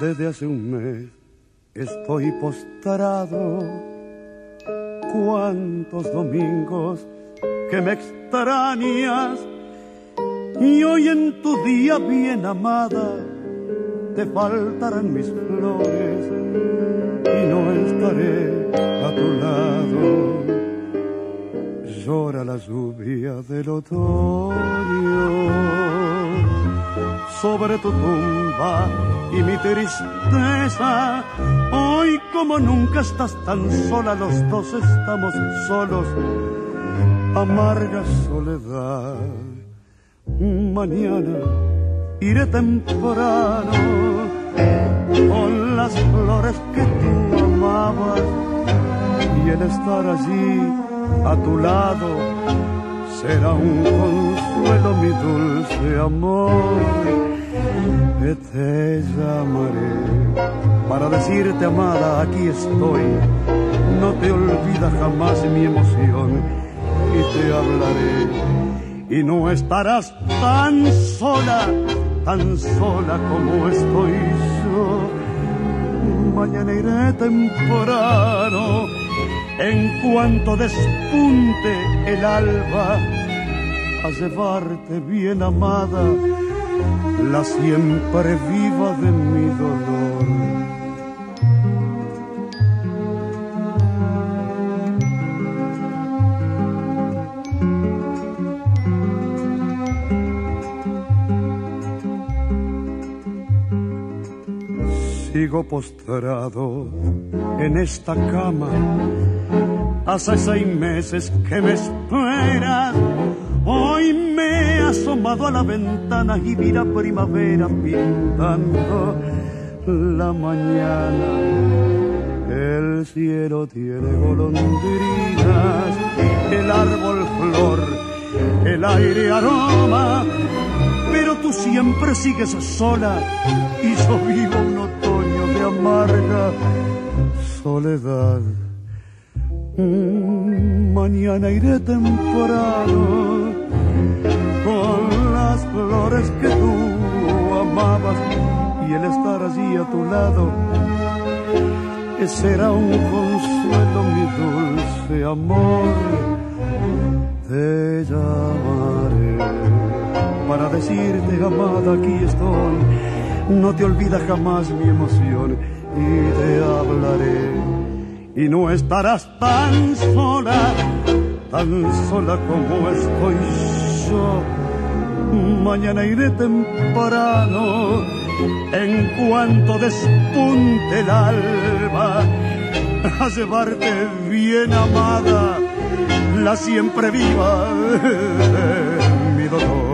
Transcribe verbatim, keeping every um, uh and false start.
Desde hace un mes estoy postrado. Cuántos domingos que me extrañas, y hoy en tu día bien amada te faltarán mis flores y no estaré a tu lado. Llora la lluvia del otoño sobre tu tumba y mi tristeza. Hoy como nunca estás tan sola, los dos estamos solos. Amarga soledad. Mañana iré temprano con las flores que tú amabas, y el estar allí a tu lado será un consuelo, mi dulce amor. Que te llamaré para decirte, amada, aquí estoy. No te olvida jamás mi emoción, y te hablaré. Y no estarás tan sola, tan sola como estoy yo. Mañana iré temprano, en cuanto despunte el alba, a llevarte bien amada la siempre viva de mi dolor. Sigo postrado en esta cama, hace seis meses que me esperas. Hoy me he asomado a la ventana y vi la primavera pintando la mañana. El cielo tiene golondrinas, el árbol flor, el aire aroma, pero tú siempre sigues sola y yo vivo un otoño de amarga soledad. Mañana iré temprano con las flores que tú amabas, y el estar allí a tu lado será un consuelo, mi dulce amor. Te llamaré para decirte, amada, aquí estoy. No te olvidas jamás mi emoción, y te hablaré. Y no estarás tan sola, tan sola como estoy yo. Mañana iré temprano, en cuanto despunte el alba, a llevarte bien amada la siempre viva mi dolor.